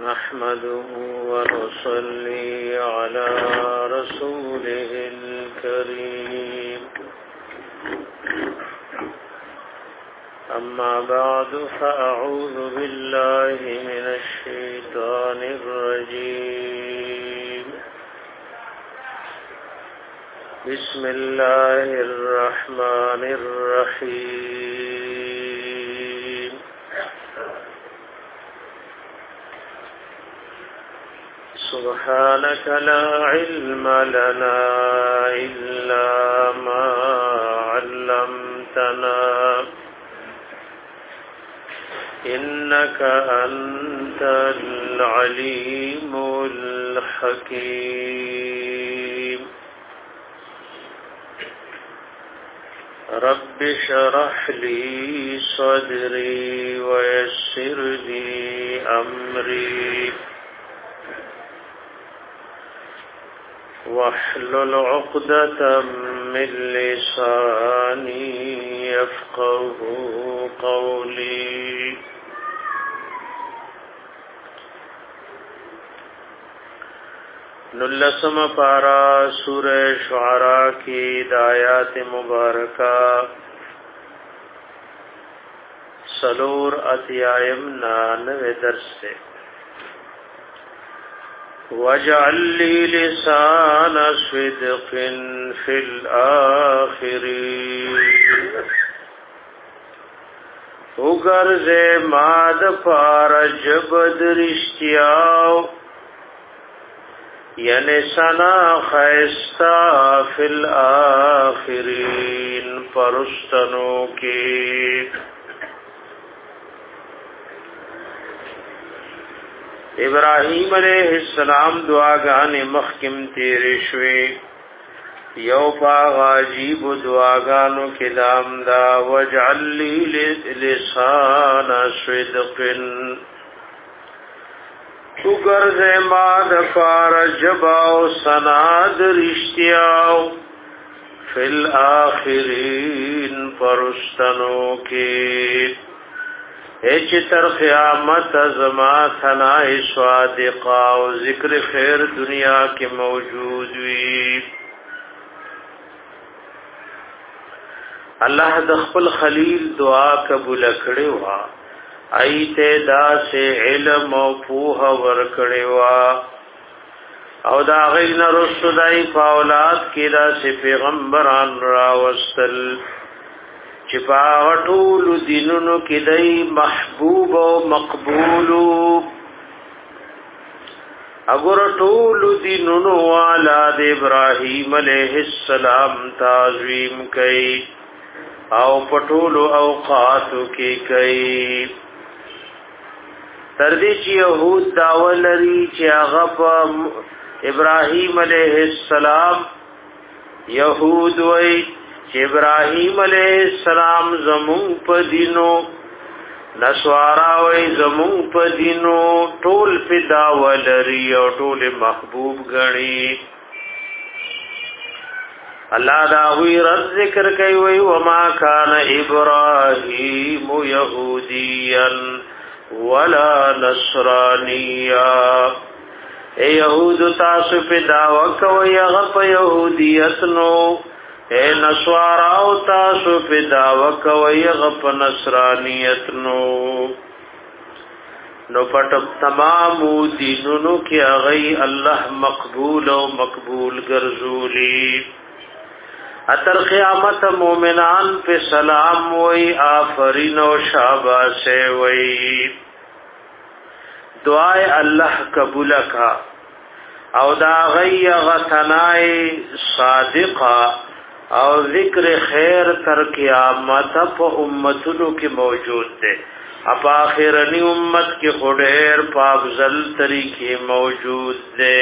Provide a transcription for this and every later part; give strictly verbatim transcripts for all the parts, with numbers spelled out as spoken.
نحمده ونصلي على رسوله الكريم أما بعد فأعوذ بالله من الشيطان الرجيم بسم الله الرحمن الرحيم سبحانك لا علم لنا إلا ما علمتنا إنك أنت العليم الحكيم رب اشرح لي صدري ويسر لي أمري واحلل عقدة من لساني يفقه قولي نلسم پارا سورہ شعراء کی دایات مبارکہ سلور اتیائم نانوے درس سے وَاجْعَلْ لِي لِسَانَ صِدْقٍ فِي الْآخِرِينَ وَغَرْزِ ماد پار جبد رشتیاو یعنی سنا خیستا فی الآخرین پرستنو کی ابراہیم علیہ السلام دعاگان مخکم تیرے شوی یو پاغ عجیب دعاگانو کدام دا وجعل لی لسان صدق اگرز ماد پار جباو سناد رشتیاو فی الآخرین پرستنو کی ایچ تر قیامت ازما ثنائی صادقا و ذکر خیر دنیا کے موجود وی اللہ دخل خلیل دعا قبول کړي وا ایته دا سے علم او پوها ور کړي وا او دا غین رسولای اولاد کې دا سے پیغمبران را وستل چپا غټول دینونو کې دای محبوب او مقبول اگر ټول دینونو والا د ابراهیم علیه السلام تعظیم کوي او پټول اوقات کې کوي تر دې چې يهود داولري چې هغه په ابراهیم علیه السلام يهود وای چې ابراهیم علیہ السلام زمون په دینو نسوارا وای زمون په دینو ټول فدا ولري او ټول محبوب غني الله دا وی رد ذکر کوي وای وما کان ابراهیم یهودیا ولا نصرانیا اے یهود تاسو فدا وکوي هغه په يهودیت نو اے نسوارا او تاسو پیدا وکوي غپ نصرانیت نو نو پټ تمام دینونو کې هغه الله مقبول او مقبول ګرځولي اتر قیامت مومنان په سلام وای آفرین او شاباش وای دعای الله قبول کا او دا غی غتنای صادقہ او ذکر خیر تر قیامت په امتونو کې موجود ده اپ اخرنی امت کې خډیر په افضل طریقې موجود ده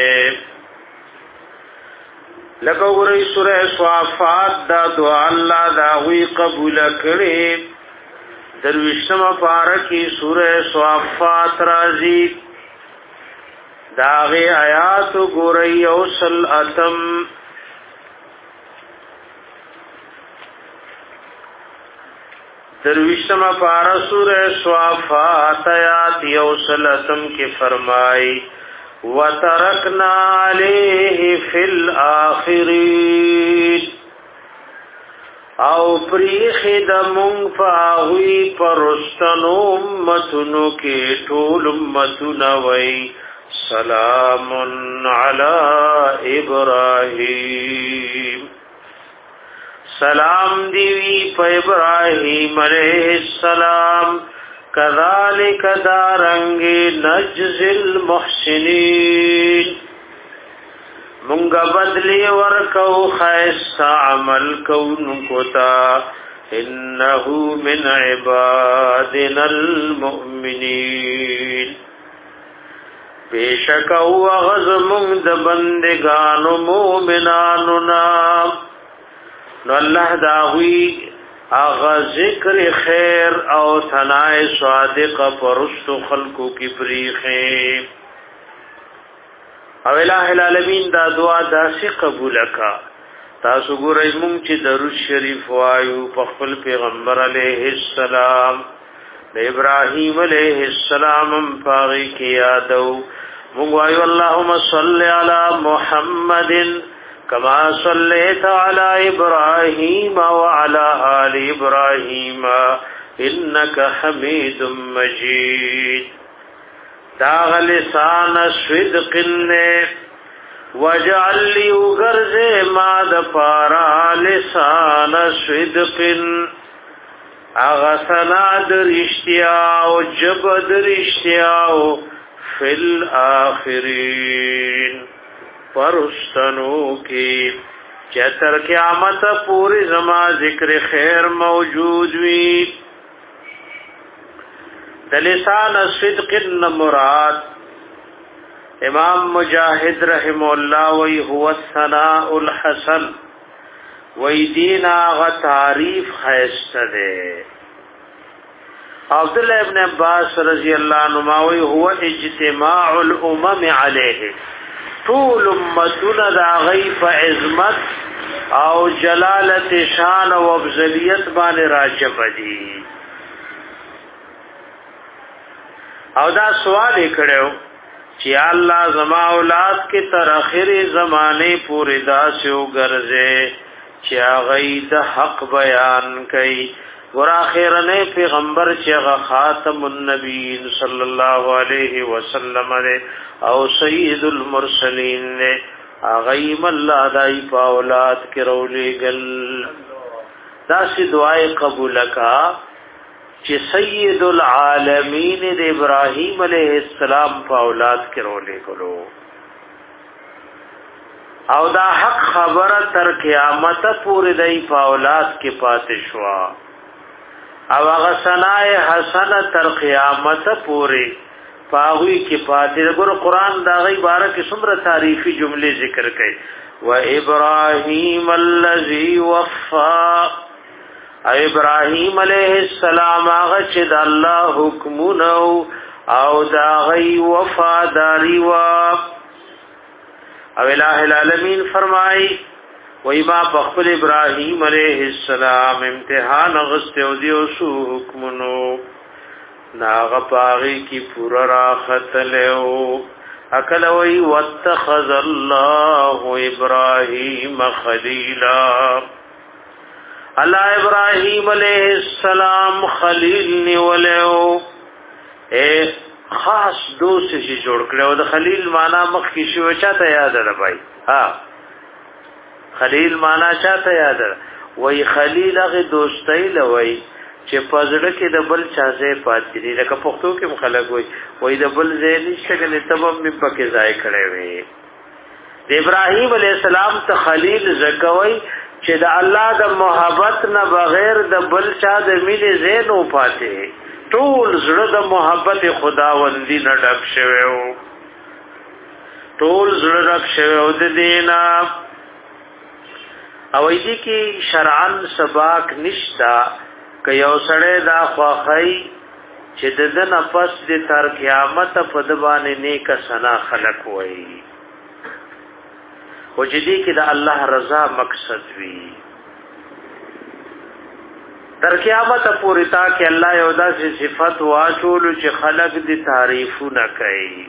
لکه ورې سورہ صافات دا دعا الله دا وی قبول کړي درویشتم پارکی سورہ صافات راضی داغی آیات گوری اوصل اتم درویشتما پارا سورہ صافات آیات یوسلتم کی فرمائی وَتَرَكْنَا عَلَيْهِ فِي الْآخِرِينَ او پریخ د مونږ پاوی پرستنو امتونو کې ټول امتونه وای سلام علی ابراهیم سلام دیوی په ابراهیم علیہ السلام کذالک دارنګ نجزی المحسنین مونږه بدلی ورکو خیس عمل کونکو تا انه من عبادنا المؤمنین بیشک او غز مونږ د بندگانو مؤمنانو نام نو الله داوی اغا ذکر خیر او ثناء صادق پرست خلقو کی پریخه او الہ العالمین دا دعا داسی قبول کا تاسو ګورئ مونږ چې درود شریف وایو په خپل پیغمبر علیه السلام د ابراهیم علیه السلام پاغي کې یادو مونږ وایو اللهم صل علی محمد کما صلیت علی ابراهیم وعلى آل ابراهیم انک حمید مجید داغ لسان صدق نے وجعل لی غرز ما دپارا لسان صدق اغسنا درشتیا و جب درشتیا فی الاخرین پرستنو کی چتر قیامت پوری زما ذکر خیر موجود وی دلسان صدق مراد امام مجاہد رحم اللہ وی هو الثناء الحسن وی دینا غ تعریف خیست دے عبداللہ ابن عباس رضی اللہ عنہ وی هو اجتماع الامم علیہ طول امتون دا غیب عظمت او جلالت شان و افضلیت بان راجب دی او دا سوال کړو چې الله زما اولاد کې تر اخر زمانه پورې داسې وګرځي چې هغه د حق بیان کوي ور اخرنه پیغمبر چې هغه خاتم النبیین صلی الله علیه وسلم او سید المرسلین هغه الله دای په اولاد کې رولې گل داسې دعای قبول کا چې سید العالمین د ابراهیم علیه السلام په اولاد کې رولې کولو او دا حق خبره تر قیامت پورې د په اولاد کې پاتې شو او هغه ثناء حسنه تر قیامت پورې پاوی کې پاتې ګور قرآن دا غي بارے کې څومره تعریفي جملې ذکر کړي و ابراهیم الذی وفا ابراهیم علیہ السلام هغه چې د الله حکمونه او دا غي وفاداری وا او الہ العالمین فرمای وای ما په خپل ابراهیم علیہ السلام امتحان غسته او دی او شو حکمونو ناغه پاغي کی پورا راحت له اکل وی واتخذ الله ابراهیم خلیلا اللہ ابراہیم علیہ السلام خلیل نیولیو اے خاص دوست شي جوړ کړو د خلیل معنا مخ کی شو چاته یاد ده بھائی ها خلیل معنا چاته یاد ده وای خلیل هغه دوستای لوي چې پزړه کې د بل چا ځای پاتې دي لکه پښتو کې مخالګ وای وای د بل ځای نشته کنه تبم می پکې ځای کړي وي د ابراهیم علیہ السلام ته خلیل زکوي چې د الله د محبت نه بغیر د بل چا د مینې زینو پاتې ټول زړه د محبت خداوندی نه ډک شوی او ټول زړه ډک شوی او د دینا او دې کې شرعن سباق نشتا ک یو سړی دا خواخی چې د نفس د تر قیامت په د باندې نیک سنا خلق وای او چې دې کې د الله رضا مقصد وي در قیامت پوری تا کې الله یو داسې صفت واچول چې خلق دې تعریفونه کوي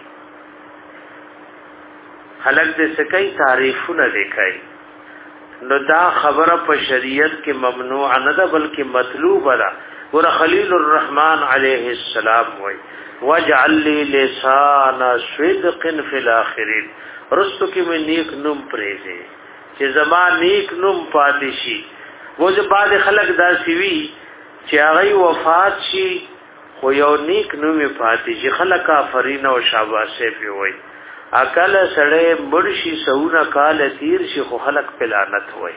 خلق دې سکي تعریفونه دې کوي نو دا خبره په شریعت کې ممنوع نه ده بلکې مطلوب ده ور خلیل الرحمن علیه السلام وای واجعل لي لسان صدق فی الاخرین رستو کې مې نیک نوم پریږي چې زما نیک نوم پاتې شي و چې بعد خلق دا سوي چې هغه وفات شي خو یو نیک نوم پاتې شي خلق آفرین او شاباسه پی وای اکل سړی مرشي سونه کال تیر شي خو خلق په لعنت وای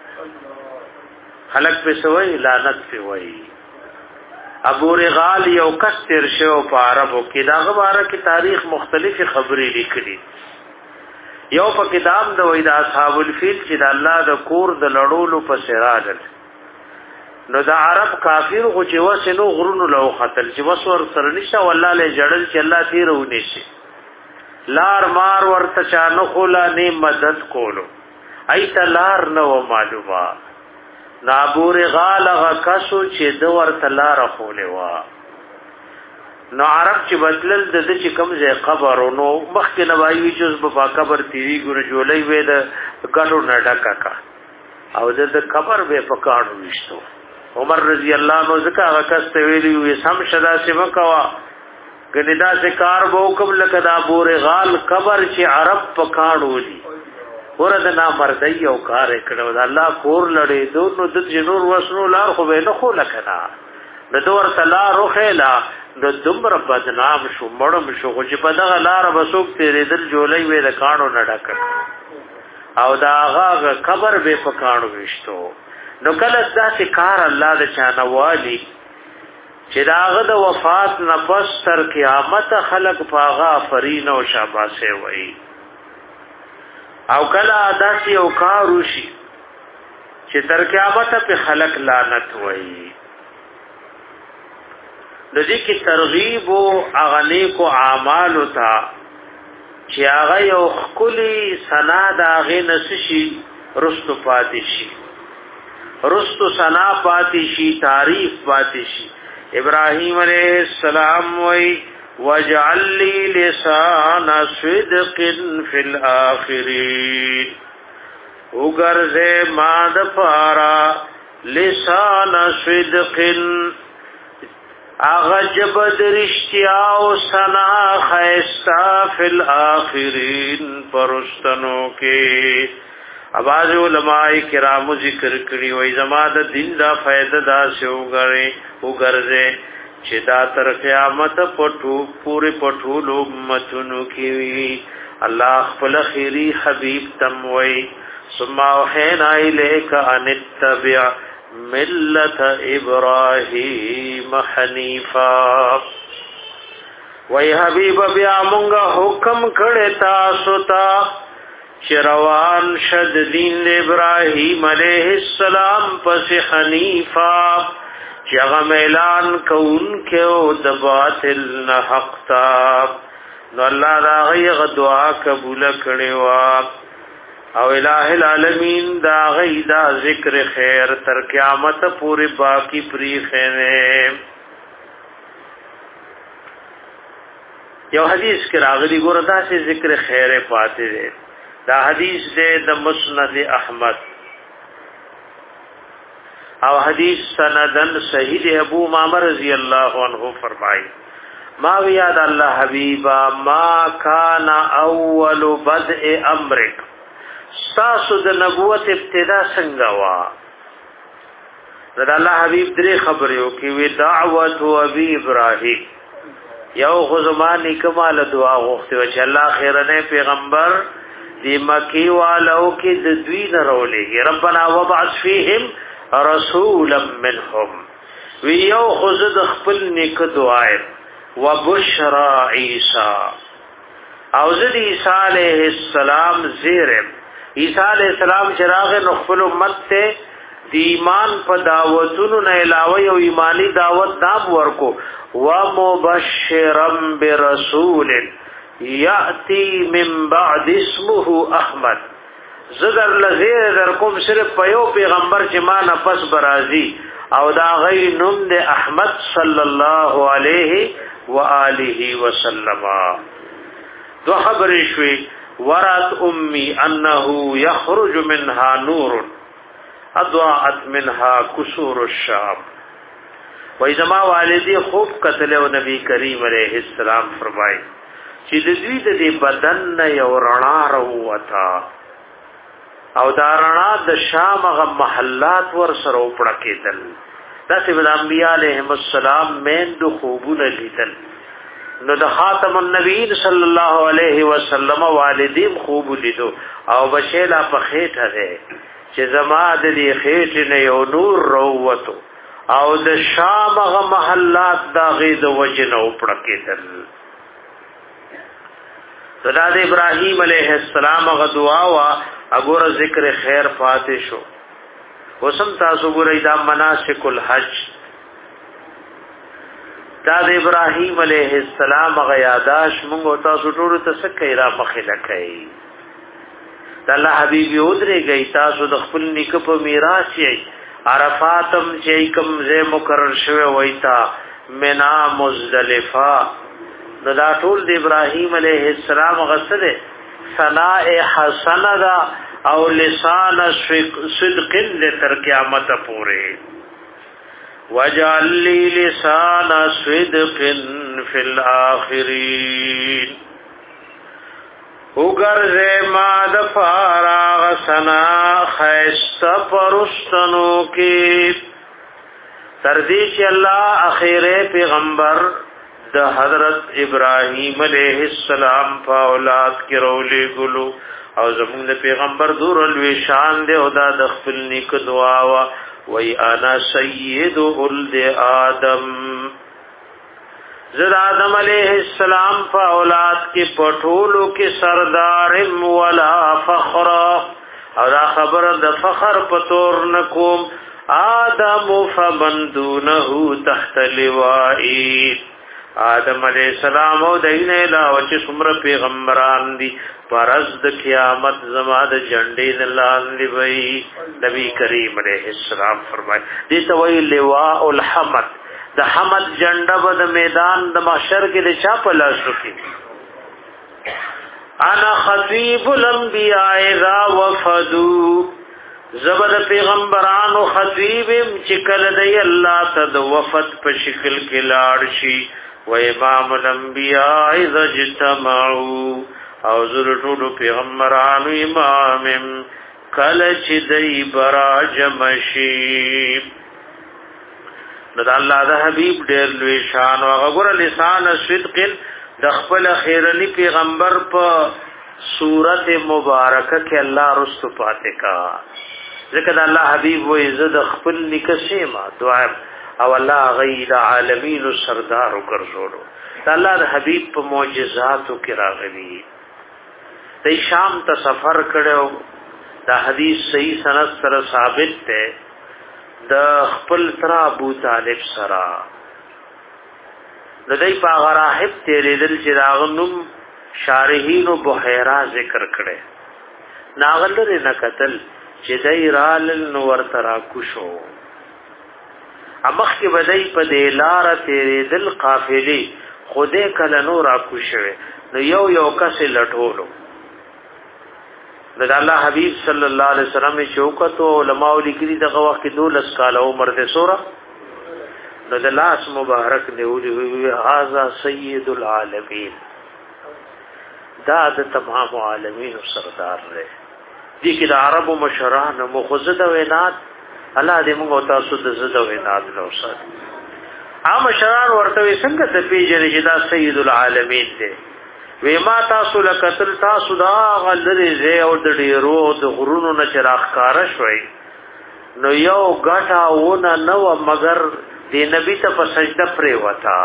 خلق په سوې لعنت په وای ابو رغال یو کس تیر شو په عربو کې دا غواره کې تاریخ مختلف خبرې لیکلي یو په کتاب د وای د اصحاب الفیل چې د الله د کور د لړولو په سراجل نو د عرب کافر خو چې وسنو غرونو لو قتل چې وسور سره نشه والله له جړل چې الله تیرونه شي لار مار ورته چانو خولا نه مدد کولو ایت لار نو معلومه نابور غالغ کسو چې دو ورته لار خولې وا نو عرب چې بدلل د دې چې کوم ځای قبر نو مخکې نوایي چې په قبر تیری ګور جوړې وې د کډو نه ډکا او د قبر به پکاړو وشتو عمر رضی الله عنه ځکه هغه کس ته ویلی وې سم شدا سیمه کوا ګندا سے کار وو قبل کدا بور غال قبر چې عرب پکاړو دي ورته نا مردای او کار کړو د الله کور لړې دوه نو د جنور وسنو لار خو به نه خو لکنا د دور تلا روخلا د دمر بدنام شو مړم شو چې په دغه لار بسوک تیرې دل جولې وې د کانو نه ډک او دا هغه قبر به پکاړو وشتو نو کله داسې کار الله د چانوالي چې داغه د وفات نه پس تر قیامت خلق پاغا فرین او شاباسه وای او کله داسې او کار وشي چې تر قیامت په خلق لعنت وای د دې کې ترغیب او اغنی کو اعمال تا چې هغه یو خولي سنا داغه نسشي رستو پاتشي رستو سنا پاتشي تعریف پاتشي ابراهيم عليه السلام وی وجعل لي لسان صدق في الاخرين وګرځه ما د پارا لسان صدق اغجب درشتیا او سنا خیستا فی الاخرین پرستنو کې اواز علماء کرام ذکر کړي وای زما د دین دا فائدہ دا شو غره وګرځه چې دا تر قیامت پټو پوره پټو امتونو کې الله خپل خيري حبيب تم وای ثم وحينا اليك ان اتبع ملت ابراهيم حنيفا وای حبيب بیا مونږ حکم کړه تاسو ته شروان شد دین ابراهیم علیہ السلام پس حنیفا چغم اعلان کون کېو د باطل نه حق تا نو الله دا غي دعا قبول کړي وا او الہ العالمین دا غي دا ذکر خیر تر قیامت پوری باقی پری خینه یو حدیث کې راغلی ګور دا چې ذکر خیر پاتې ده دا حدیث دے دا مسند احمد او حدیث سندن صحیح ابو امامہ رضی اللہ عنہ فرمائی ما ویاد اللہ حبیبا ما کان اول بدء امرک ستاسو د نبوت ابتدا څنګه وا دا اللہ حبیب درې خبرو کې وی دعوت ابي ابراهيم یو غزمانی کمال دعا غوښته چې الله خیرنه پیغمبر دی مکی والو کې د دوی نه رولېږي ربنا وبعث فيهم رسولا منهم ویو خذ خپل نیک دعای وبشرا عیسی او زد عیسی علیہ السلام زیرم عیسی علیہ السلام چراغ نخفل امت ته دی ایمان په دعوتونو نه علاوه یو ایمانی دعوت نام ورکو ومبشرا برسول یاتی من بعد اسمه احمد زدر لزیر در کوم صرف په یو پیغمبر چې ما نه پس برازي او دا غي نوم د احمد صلی الله علیه و آله وسلم. دو خبر شوي ورات امي انه يخرج منها نور اضاءت منها كسور الشام. و اذا والدي خوب قتل او نبی کریم علیہ السلام فرمای چې د دې د بدن نه یو رڼا راوتا او دا رڼا د شام غ محلات ور سره وپړه کېدل. دا چې د انبیاء علیهم السلام مین د خوبونه لیدل. نو د خاتم النبیین صلی الله علیه وسلم والدین خوب لیدو او بشیلا په خېټه ده چې زما د دې خېټه نه یو نور راووتو او د شام غ محلات دا غید وجنه وپړه کېدل. دا د ابراهیم علیہ السلام غ دعا وا اګور ذکر خیر فاتح شو. وسم تاسو ګورئ دا مناسک الحج دا د ابراهیم علیہ السلام غ یاداش موږ تاسو ټول ته سکه را مخله کوي. دا الله حبیب یو درې گئی تاسو د خپل نیک په میراث یې عرفاتم چې کوم زه مقرر شوه وایتا منا مزدلفه. نو دا ټول د ابراهیم علیہ السلام غسله ثناء حسنه دا او لسان صدق تر قیامت پوره. وجعل لي لسان صدق في الاخرين. وګرځه ما د فارغ سنا خیست پرستنو کې تر دې چې الله اخیره پیغمبر د حضرت ابراهیم علیہ السلام په اولاد کې رولې ګلو او زموږ د پیغمبر دور الوی شان دی او دا د خپل نیک دعا وا وی انا سید ولد آدم. زد آدم علیہ السلام په اولاد کې پټولو کې سردار ولا فخر او دا خبر د فخر پتور نکوم. آدم فمن دونه تحت لوائی. آدم علیہ السلام او دین علاوه چې څومره پیغمبران دي پرز د قیامت زما د جنډې نه لاندې وي. نبی کریم علیہ السلام فرمایي دې ته وی لواء الحمد. د حمد جنډه به د میدان د محشر کې د چا په لاس کې. انا خطیب الانبیاء اذا وفدوا. زبر پیغمبرانو خطیبم چې کله دی الله ته د وفد په شکل کې لاړ شي. و امام الانبیاء اذا اجتمعوا او زرطولو پیغمبرانو امامم کلچ دی براجم شیب. ند اللہ دا حبیب دیر لوی شان و غور لسان صدق د خپل خیرنی پیغمبر په صورت مبارکه کې الله رستو پاتې کا. ذکر الله حبیب و عزت خپل نکسیما دعا او الله غیر عالمین سردار وګرځولو. دا الله د حبیب په معجزاتو کې راغلي. د شام ته سفر کړو. دا حدیث صحیح سند سره ثابت ده. د خپل تر ابو طالب سره د دې په غراحب تیرېدل چې راغنم شارحین او بحیرا ذکر کړي. ناغلره نه قتل چې دای رال نور ترا کوشو. امخ کې بدای په دلاره تیرې دل قافلې خوده کله نور اکوشوي. نو یو یو کس لټولو. د الله حبیب صلی الله علیه وسلم شوکت او علماء لیکلي دغه وخت کې دولس کال عمر ده سوره. نو د لاس مبارک نیولې وی هاذا سید العالمین. دا د تمام عالمین سردار دی. دي کې د عربو مشران مخزد وینات الله دې موږ تاسو د زده وینات نو سات. عام مشران ورته څنګه ته پیژنې چې دا سید العالمین دی. وی ما تاسو لکتل تاسو دا غلری زی او د ډیرو د غرونو نه چراغ کار شوي. نو یو غټا ونه نو مگر دی نبی ته په سجده پرې وتا.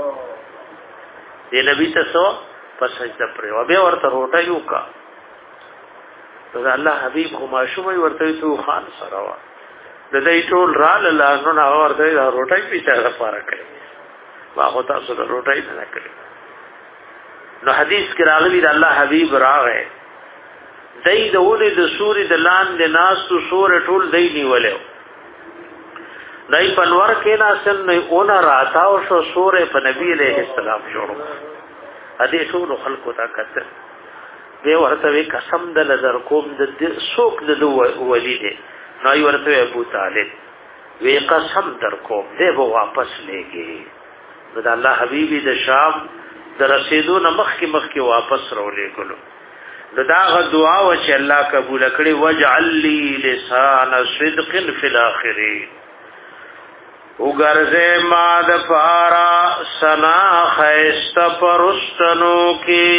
دی نبی ته سو په سجده پرې و به ورته روټه یو کا. دا الله حبیب خو ماشومي ورته تو خان سره وا. د دې ټول را لاله نو ورته دا روټه پیچا لپاره کړی. ما خو تاسو د روټه نه کړی. نو حدیث کې راغلی د الله حبیب راغې. دای د ولې د سوري د لاندې ناس تو سور ټول دای نیولې. دای پنور کې ناسن نه اون راتاو شو سورې په نبی عليه السلام جوړو ا دې ټول خلکو ته کتل به ورته قسم د نظر کوم د سوق د ولی دی نو ورته ابو طالب وی قسم در کوم دې به واپس لګي د الله حبيبي د شام د رسیدو نمخ کې مخ کې واپس رولې کولو دا غ دعا و چې الله قبول کړي وجعل لي لسان صدق في الاخرين وګرځه ما د پارا سنا خيست پرستنو کې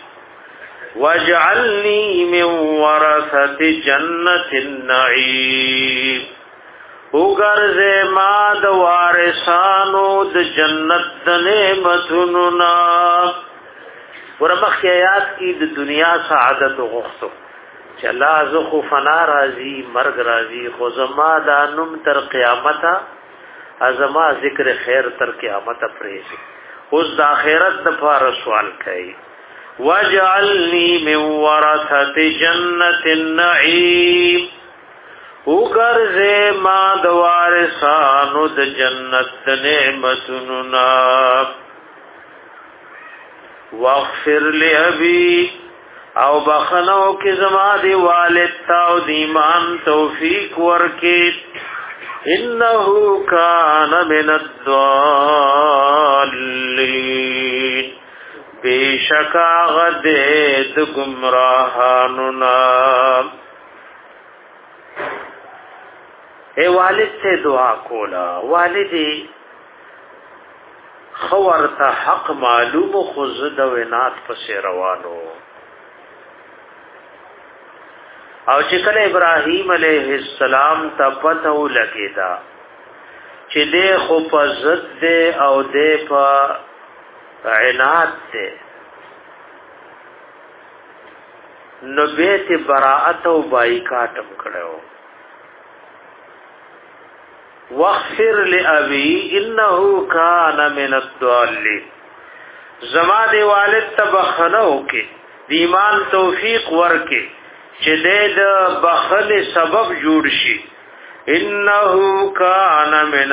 وجعلني من ورثة جنة النعيم وګرځه ما د وارثانو د جنت د نعمتونو نا ورمخ آیات کی د دنیا سعادت غختو چې الله زخو فنا راضی مرگ راضی خو زما د انم تر قیامت ازما ذکر خیر تر قیامت پرېږي اوس د آخرت د فار سوال کوي وجعلني من ورثة جنة النعيم وګرځه ما د وارثانو د جنت د نعمتونو نا واغفر لأبي او بخنو کی زما دی والد تا او دی ایمان توفیق ورکی انه کان من الضالین بیشکا غدید گمراہانونا اے والد سے دعا کولا والدی خور تا حق معلوم خزد و نات پس روانو او چکل ابراہیم علیہ السلام تا پتو لگی دا چی دے خو پا زد دے او دے پا عناد دے نو بیت براعت و بائیکاتم کڑو واغفر لأبي إنه كان من الضالين زما دی والد تبخنو کې ایمان توفیق ورکې چې د بخل سبب جوړ شي انه كان من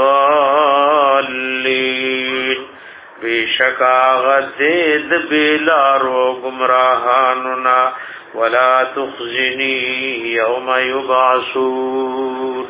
الضالين بشکا غزید بلارو گمراهاننا ولا تخزني يوم يبعثون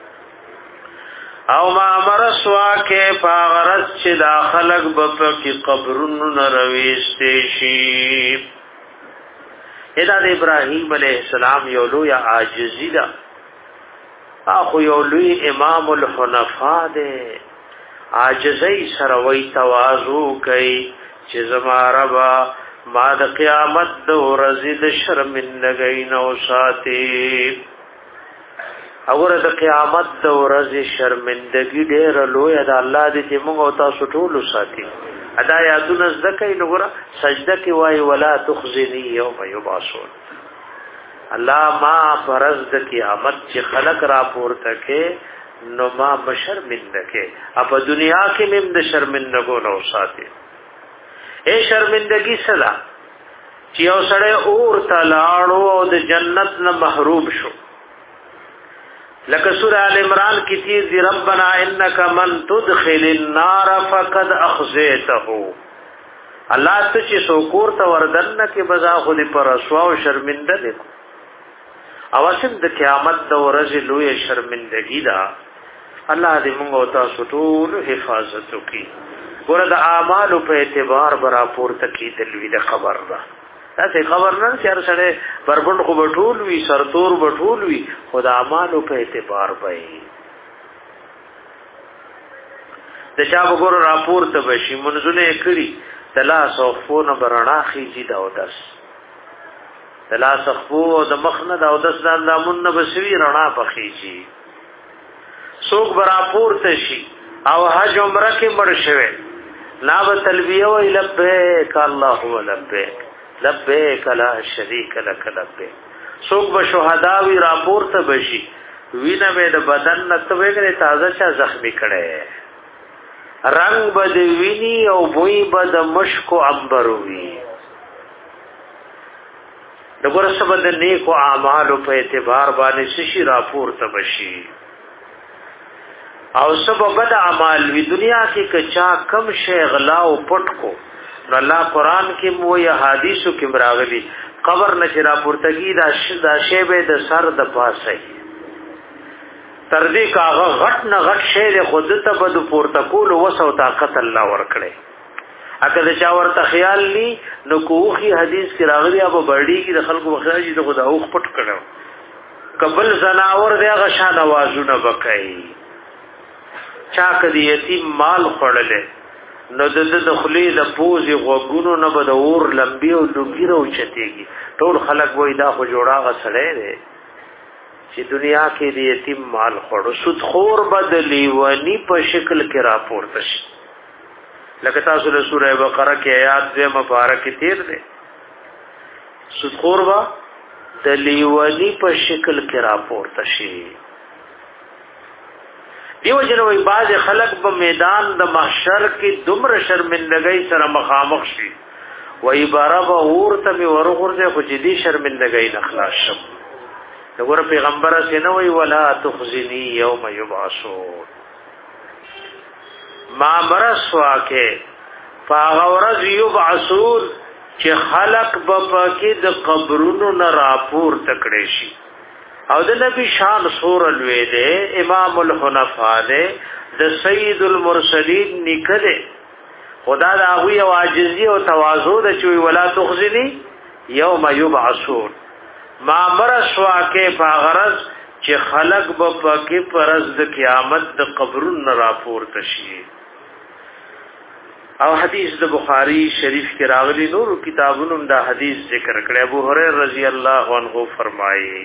او ما مرسوا کې پاغرس چې دا خلق بپ کې قبرونو نرويستې شي ادا د ابراهيم عليه السلام یو لوی عاجزی دا اخو یو لوی امام الحنفاء ده عاجزی سره وی تواضع کوي چې زما ربا ما د قیامت د ورځې د شرمندګۍ نو ساتي اور د قیامت د ورځې شرمندګي ډېر لوی ده الله دې چې موږ او تاسو ټول ساتي ادا یادونه زکه نو ګره سجده کې وای ولا تخزنی یوم یبعثون الله ما فرض د قیامت چې خلق را پورته کې نو ما بشرمندګي په دنیا کې مم د شرمندګو نو ساتي اے شرمندګي سلا چې یو سړی اور تلاړو او د جنت نه محروم شو لکه سورہ آل عمران کی چیز ربنا انک من تدخل النار فقد اخزیته الله ته چې سوکور ته وردن کې بزا خو دې پر رسوا او شرمنده دي او اسیم د قیامت د ورځې لوی شرمندګی دا الله دې موږ او تاسو ټول حفاظت وکړي ګوره د اعمال په اعتبار برا پورته کې دلوي د خبر ده تاسو خبر نه چې هر سره بربند خو بټول وی سرتور بټول وی خدا اعمال په اعتبار وای د چا وګور راپور ته بشي منځونه کړي تلا صفون برنا خيجي دا ودس تلا صفو د مخنه دا ودس د اندامون نه بسوي رڼا بخيجي سوق براپور ته شي او حج عمره کې مړ شوه لا تلبیه و لبیک الله لبیک لبیک لا شریک لک لبیک سوق به شهدا وی راپور ته بشي وینه به د بدن نتوګره تازه چا زخمی کړي رنگ بد ویني او بوئی بد مشک او عنبر وی دغه سبب د نیکو اعمال په اعتبار باندې شي راپور ته بشي او سبب بد اعمال وی دنیا کې کچا کم شی غلا او پټ کو نو الله قران کې مو یا حدیثو کې براغلي قبر نشرا پورتګي دا دا شی به د سر د پاسه تر دې کاغه غټ نه غټ شی د خود ته بد پورتکول وسو طاقت الله ورکړي اګه چا ورته خیال ني نو کوخي حدیث کې راغلي ابو بړډي کې د خلکو مخراجي د خدا او پټ کړو قبل زناور دی غشان आवाजونه وکړي چا کدی یتیم مال خړلې نو د د خلی د پوزي غوګونو نه بد اور لمبي او لګیرو چتيږي ټول خلک وای دا خو جوړا غسړې دي چې دنیا کې د یتیم مال خړو سود خور بدلی ونی په شکل کې راپورته شي لکه تاسو له سوره بقره کې آیات دې مبارک تیر دي سود خور با د لیونی په شکل کې راپورته شي دیو جنوی باز خلق په میدان د محشر کې دمر شرمندګۍ سره مخامخ شي وای بارب اور ته ورغورځه خو جدي شرمندګۍ نخلاص شم وګوره پیغمبر سينه وی ولا تخزنی یوم یبعثون ما مرسوا کې فاغورز یبعثون چې خلق په پکې د قبرونو نه راپور تکړه شي او د نبی شان سور الوی دے امام الحنفاء دے د سید المرسلین نکده خدا دا غوی او عاجزی او تواضع د چوي ولا تخزنی یوم یبعثون ما مرسوا کې فغرض چې خلق به پکې پرز د قیامت د قبرونو راپور تشي او حدیث د بخاری شریف کې راغلی نور کتابونو دا حدیث ذکر کړي ابو هريره رضی الله عنه فرمایي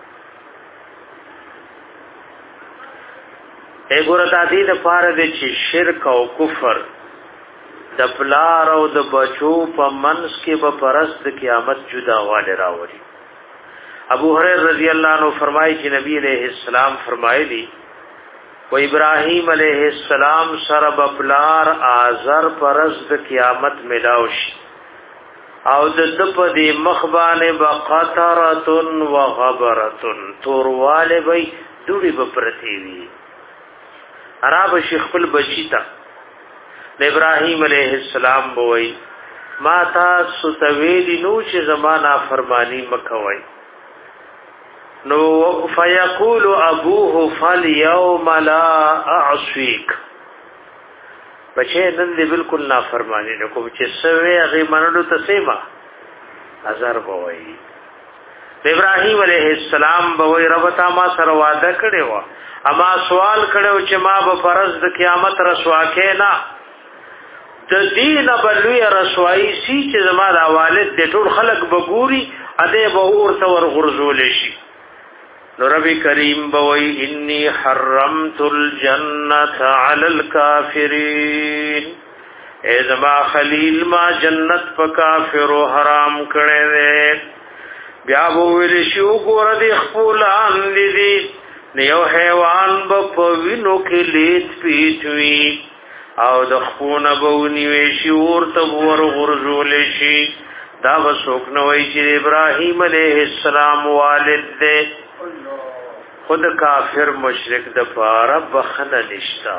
اے ګورتا دې د پاره د چې شرک او کفر د پلار او د بچو په منس کې به پرست قیامت جدا واله راوړي ابو هريره رضی الله عنه فرمایي چې نبی عليه السلام فرمایلی و ابراهيم عليه السلام سره په پلار آزر پرست قیامت ملاوش او د په دې مخبانه بقطرتن وغبرتن تورواله وي دوړي په پرتیوي عرب شیخ خپل بچی تا ابراهیم علیہ السلام بوئی ما تا ستویلی نو چې زمانہ فرمانی مکوي نو فیقول ابوه فالیوم لا اعصیک بچے نن دی بالکل نا فرمانی نو کوم چې سوي هغه منلو تسیما هزار بوئی ابراهیم علیہ السلام بوئی رب تا ما سره وعده کړی و اما سوال کړو چې ما به فرض د قیامت رسوا کې نه د دین بلوی رسوایی سی چې زما د والد د ټول خلق بګوري اده به ورته ورغرزول شي نو رب کریم بوي انی حرمت الجنه علی الکافرین ای زما خلیل ما جنت په کافرو حرام کړی دی بیا ویل شو ګور دي خپلان دي نیو حیوان با پوینو کی لیت پیتوی او دخپون بونیوی شیور تبور غرزولشی دا بسوک نوی چی ابراہیم علیہ السلام والد دے خود کافر مشرک دپارا بخن نشتا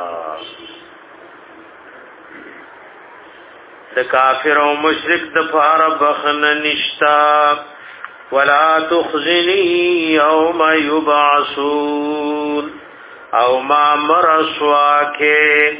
دا کافر و مشرک دپارا بخن نشتا ولا تخزنی یوم یبعثون او ما مرسوا کے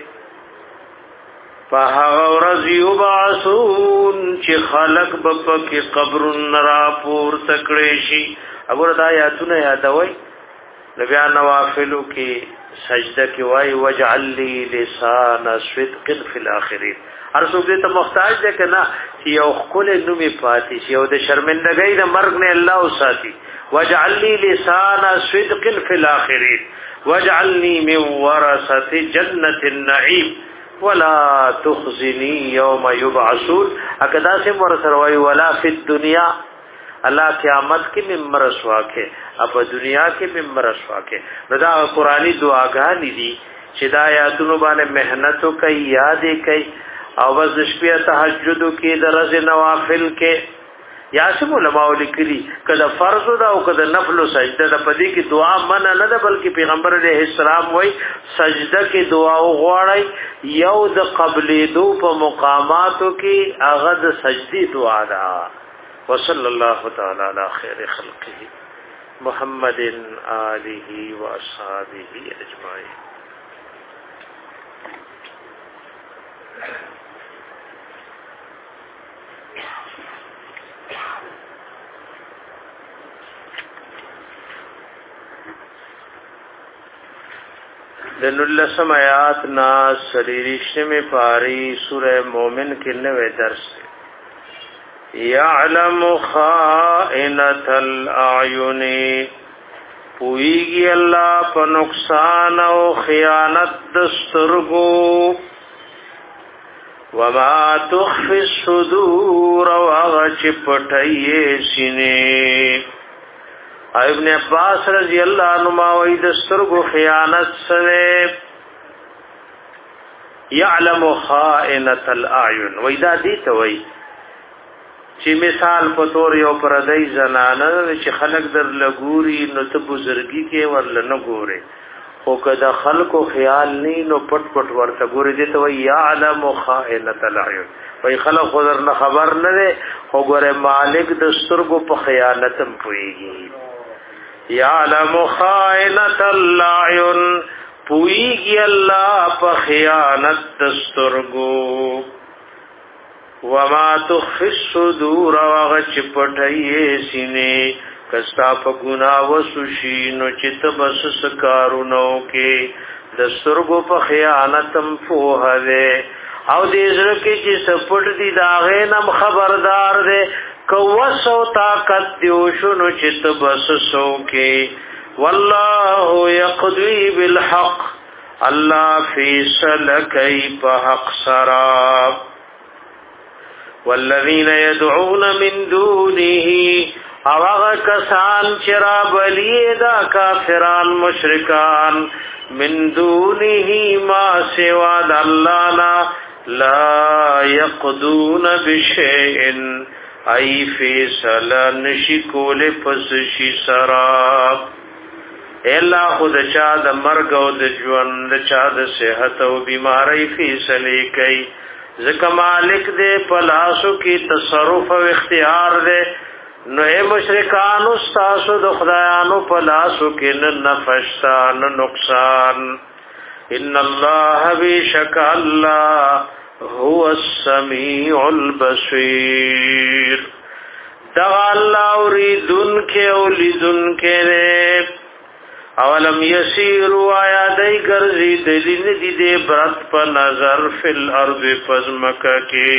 فہورز یبعثون چی خلق بپکی قبر نرا پور تکڑیشی اگر دا یاتون یادوئی نبیان نوافلو کی سجدہ کی وائی وجعل لی لسان صدق فی الاخرین هر څوک دې ته محتاج دی کنه چې یو خپل نومي پاتې شي او د شرمندګۍ د مرګ نه الله وساتي واجعل لي لسان صدق في الاخرين واجعلني من ورثة جنة النعيم ولا تخزني يوم يبعثون اکدا سے ورثه وای ولا فی الدنيا الله قیامت کې ممبر رسوا کې اب دنیا کې ممبر رسوا کې دا قرآنی دعاګانې دي چې دا آیاتونو باندې مهنت کوي یاد کوي او بس شپه تهجد کې درز نوافل کې یا سم علماء لیکلي کله فرض دا او کله نفل او سجده د پدې کې دعا من نه ده بلکې پیغمبر علیه السلام وای سجده کې دعا وغواړي یو د قبلې دو په مقاماتو کې هغه د سجدي دعا ده وصلی الله تعالی علی خیر خلقه محمد آله و اصحابه اجمعین. د نلسم آیات نا سلیریشم پاری سورہ مومن کے نوے درس یعلم خائنۃ الاعین پویگی اللہ پا نقصان و خیانت دسترگو وما تخفی الصدور وغچ پٹھئیے سینے. ابن عباس رضی اللہ عنہ وی دسترگو خیانت سوے یعلم خائنۃ الاعین وی دا دیتا وی چی مثال پتور یو پردی زنانا چی خلق در لگوری نو تا بزرگی کے ورل نگوری خو که دا خلقو خیال نی نو پٹ پٹ ورطا گوری دیتا وی یعلم خائنۃ الاعین وی خلق خودر نخبر ندے خو گوری مالک دسترگو پا خیانتم پوئیگی. یعلم خائنۃ الاعین پوئیگی اللہ پا خیانت دسترگو وما تخفی الصدور وغچ پٹھئیے سینے کستا پا گناہ وسوشینو چت بس سکارونو کے دسترگو پا خیانتم فوہ دے او دیزر کے چی سپٹ دی داغینم خبردار دے کوسو طاقت دیوشنو چت بس سو کے واللہ یقضی بالحق اللہ فیصل کئی پا حق سراب والذین یدعون من دونه او اغا کسان چرا بلی دا کافران مشرکان من دونه ما سوا دلانا لا یقضون بشیئن ای فیصلہ نشکول پسشی سراب. ایلا خود چا دا مرگ و دا جون دا چا دا صحت و بیماری فیصلی کئی ذکا مالک دے پلاسو کی تصرف و اختیار دے نو اے مشرکان استاسو دا خدایانو پلاسو کی نن نفشتا نن نقصان. ان اللہ بیشک اللہ هو السمیع البصیر دغا اللہ اوریدن کے اولیدن کے دے اولم یسیرو آیا دی گرزی دلین دی دے برت پا نظر فی الارض پزمکا کی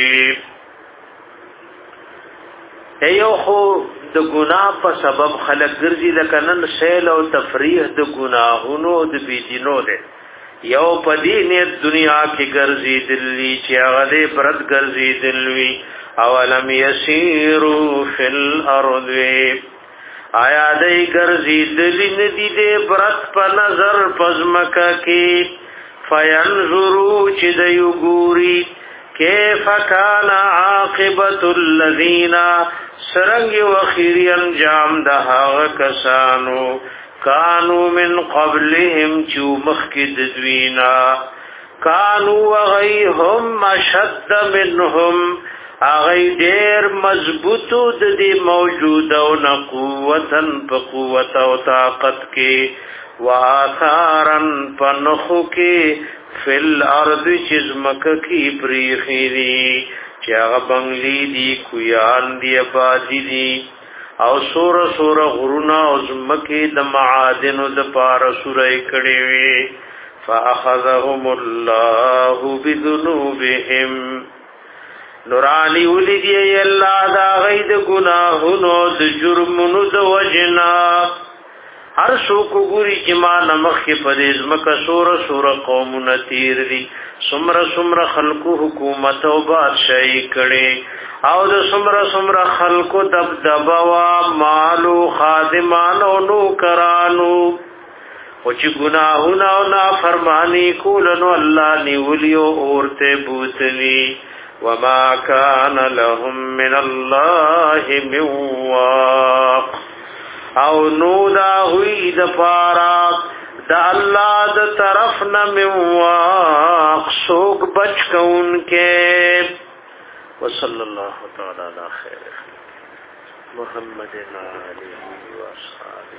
ایو خو د گناہ په سبب خلق گرزی لکنن سیل او تفریح د گناہونو د بیدینو دے یو پدینیت دنیا کی گرزی دلی چی اغدی برد گرزی دلوی اولم یسیرو فی الارض آیا دی گرزی دلی ندی دے برد پا نظر پزمکا کی فینظرو چی دیو گوری کیف کان عاقبت الذین سرنگ وخیری انجام دہاغ کسانو کانو من قبلهم چو مخکد دوینا کانو وغیهم اشد منهم اغی دیر مضبوطو دی موجودو نقوتن پا قوت و طاقت کے وآثارن پا نخو کے فی الارض چزمک کی پریخی دی چاغ بنگلی دی کویان دی آبادی دی او سور سور غرونا او زمکی د معادن د پار سورې کړي وي فاخذهم الله بذنوبهم نورانی ولدی الله دا غید گناهونو د جرمونو د وجنا هر څوک ګوري چې ما نمخ کې پدې زمکه سور سور قوم تیر دي سمر سمر خلقو حکومت او بادشاہي کړي او د سمر سمر خلقو دبدبا وا مالو خادمانو نو کرانو او چې گناهونه او نافرمانی کول نو الله نیولیو اورته بوتلی وما كان لهم من الله من واق او نو دا ہوئی د پارا دا اللہ د طرف نہ من واق سوک بچ کون کے وصلی اللہ تعالی علی خیر محمد علیہ وصحبہ.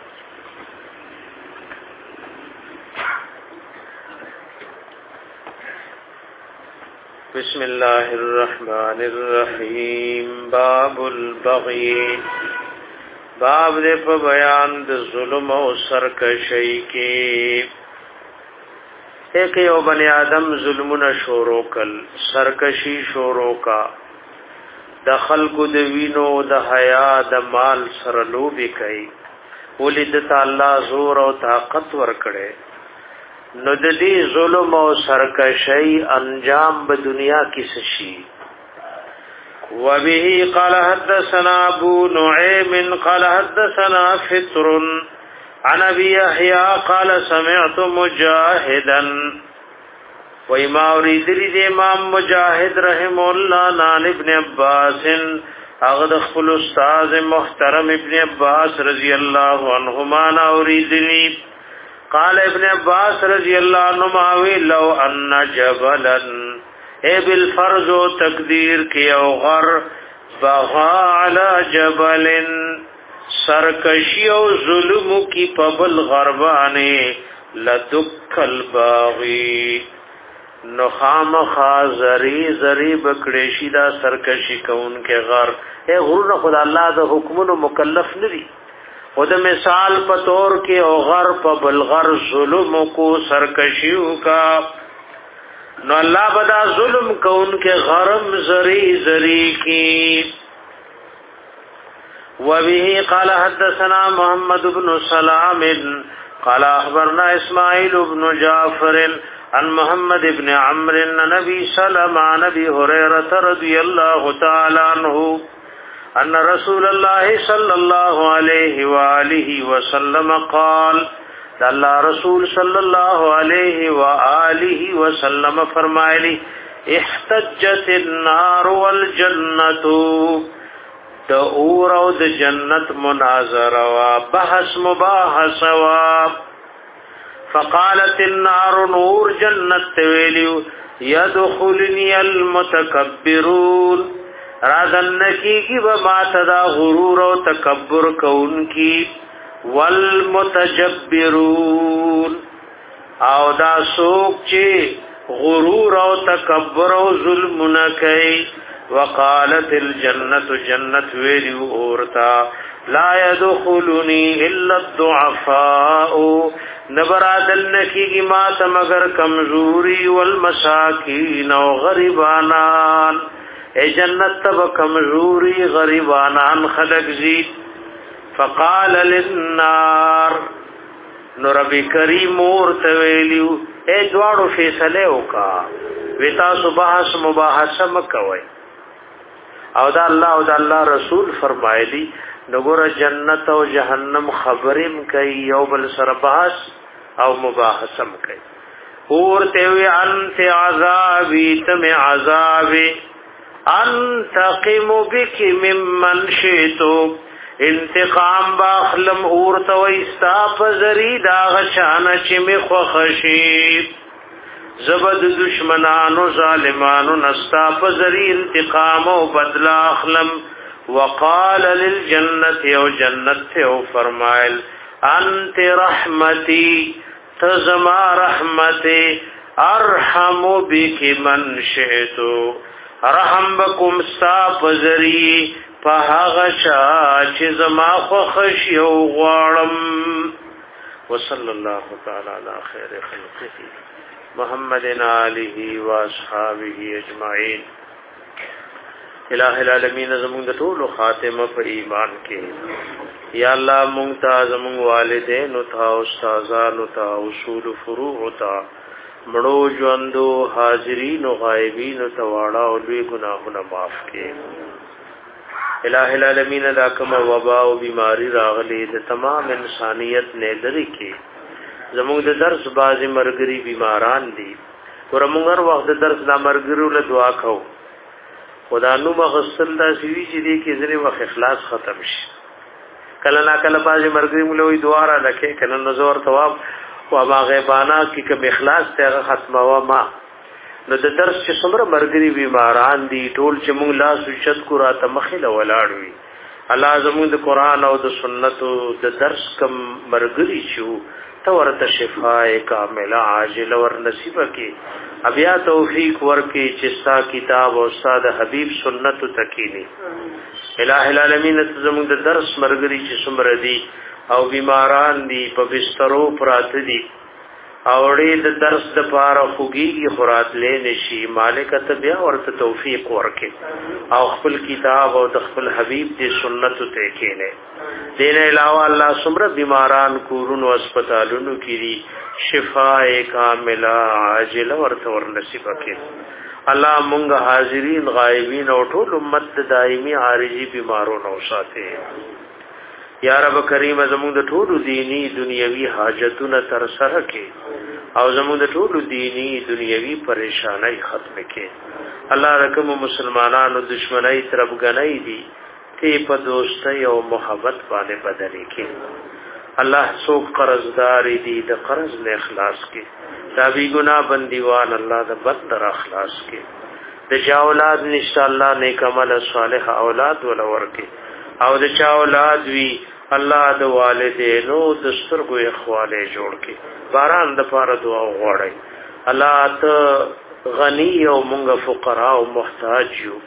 بسم الله الرحمن الرحیم. باب البغی باب دې په بیان د ظلم او سرکشی کې ایک یو بنی آدم ظلمونه شروع کل سرکشی شروع کا د خلق د وینو د حیا د مال سره لوبي کوي ولید تعالی زور او طاقت ور کړي نو د دې ظلم او سرکشی انجام په دنیا کې شي. وبه قال حدثنا ابو نعيم قال حدثنا فطر عن ابي يحيى قال سمعت مجاهدا وما اريد الامام مجاهد رحم الله عن ابن عباس اغد خپل استاد محترم ابن عباس رضی الله عنهما اوریدنی قال ابن عباس رضی اللہ عنہما لو ان جبلا اے بالفرض و تقدیر کی او غر بغا علی جبل سرکشی او ظلم کی پبل غربانے لدک الباغی نخام خازری زری بکڑیشی دا سرکشی کون کے غر اے غرور خدا اللہ دا حکمون مکلف ندی او د مثال په تور کې او غر په بلغر ظلم کو سرکشیو کا نو الله بدا ظلم کون کې غرم زری زری کی. وبه قال حدثنا محمد بن سلام قال اخبرنا اسماعيل بن جعفر عن محمد بن عمرو النبي سلم عن ابي هريره رضي الله تعالى عنه ان رسول الله صلی اللہ علیہ وآلہ وسلم قال اللہ رسول صلی اللہ علیہ وآلہ وسلم فرمائے احتجت النار والجنت دا اور او دا جنت مناظرہ و بحث مباحث و فقالت النار نور جنت ویلیو یدخلنی المتکبرون رازن کی کی بما تدا غرور و تکبر کون کی والمتجبرون او دا سوک چی غرور و تکبر و ظلم نکی وقالت الجنت جنت ویلیو اورتا لا يدخلنی الا الضعفاء نبرادل نکی کی مات مگر کمزوری والمساکین و غریبانان اے جنت تب کمزوری غریبانان خلق زید. فقال للنار نو رب کریم اور تویلیو اے دوارو فیصلے اوکا ویتا سبحس مباحثم کوئی او دا اللہ او دا اللہ رسول فرمائلی نگور جنت او جہنم خبرم کئی یو بل سر بحث او مباحثم کئی اور تیوی انت عذابی تم عذابی انتقم بک ممن شئتو انتقام باخلم اورت و استاپ زری داغ چانا چمی خوخشی زبد دشمنانو ظالمانو نستاپ زری انتقام و بدلا اخلم. وقال للجنت او جنت او فرمائل انت رحمتی تزما رحمتی ارحم بک من شئتو رحم بکم ستا پزری پهغشا چې زما خو خشیو غواړم. وصلی الله تعالی علی خیر خلقه محمد آله و اصحابہ اجمعین. الہ العالمین زمون د ټول خاتمه په ایمان کې یا الله مونږ ته زمون والدین او تا استادانو ته اصول فروع ته مړو ژوندو حاضرین او غایبین ته واړه او لوی ګناهونه معاف کړي. الہ العالمین دا کوم وبا او بیماری راغلي د تمام انسانیت نه لري کې زموږ د درس بازي مرګري بیماران دي ور موږ هر وخت د درس د مرګرو له دعا کوو خدا نو مغسل دا سوي چې دې کې ځنې وخت اخلاص ختم شي کله نا کله باز مرګري مولوي دواره لکه کنه نزور ثواب او ما غیبانا کې کوم اخلاص ته ختم وا ما نو د درس چې څومره مرګري بیماران دي ټول چې موږ لا سوچت کو را ته مخله ولاړ وي الله زموږ د قران او د سنتو د درس کم مرګري شو تو ورته شفاء کامله عاجل ور نصیب کی بیا توفیق ورکی چې ستا کتاب او استاد حبیب سنت تکینی الہ العالمین زموږ د درس مرګري چې څومره دي او بیماران دي په بسترو پراته دي او دې د درس د پاره خوږي خورات لې نشي مالک ته بیا ورته توفیق ورکې او خپل کتاب او د خپل حبیب دې سنت ته کېنه دین علاوه الله څومره بیماران کورونو هسپتالونو کې دي شفاء کامله عاجل ورته ور نصیب کړي الله مونږ حاضرین غایبین او ټول امت دایمي عارضی بیمارونو ساتي یا رب کریم زموږ د ټولو دینی دنیوي حاجتونه تر سره کړي او زموږ د ټولو دینی دنیوي پریشانای ختم کړي الله رقم مسلمانانو دشمنی تربګنۍ دي ته په دوستۍ او محبت باندې بدلې کړي الله څوک قرضدار دي د قرض نه اخلاص کړي دا بی ګناه بندیوان الله د بد در اخلاص کړي د چا اولاد نشته الله نیک عمل صالح اولاد ولور کړي او د چا اولاد وی الله د والدینو د سترګو اخواله جوړ کړي باران د پاره دعا وغوړي الله ته غنی او مونږ فقرا او محتاج یو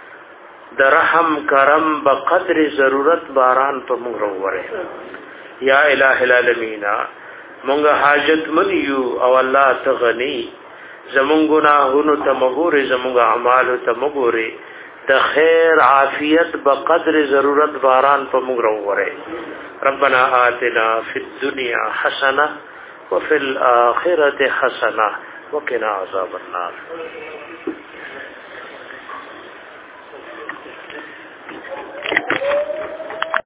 د رحم کرم بقدر ضرورت باران په مونږ وروره یا الہ العالمین مونږ حاجت من یو او الله ته غنی زمونږ گناهونو ته مغفور زمونږ اعمال ته مغفور د خیر عافیت بقدر ضرورت باران په موږ راوړي ربنا آتنا فی الدنیا حسنه وفي الاخره حسنه وقنا عذاب النار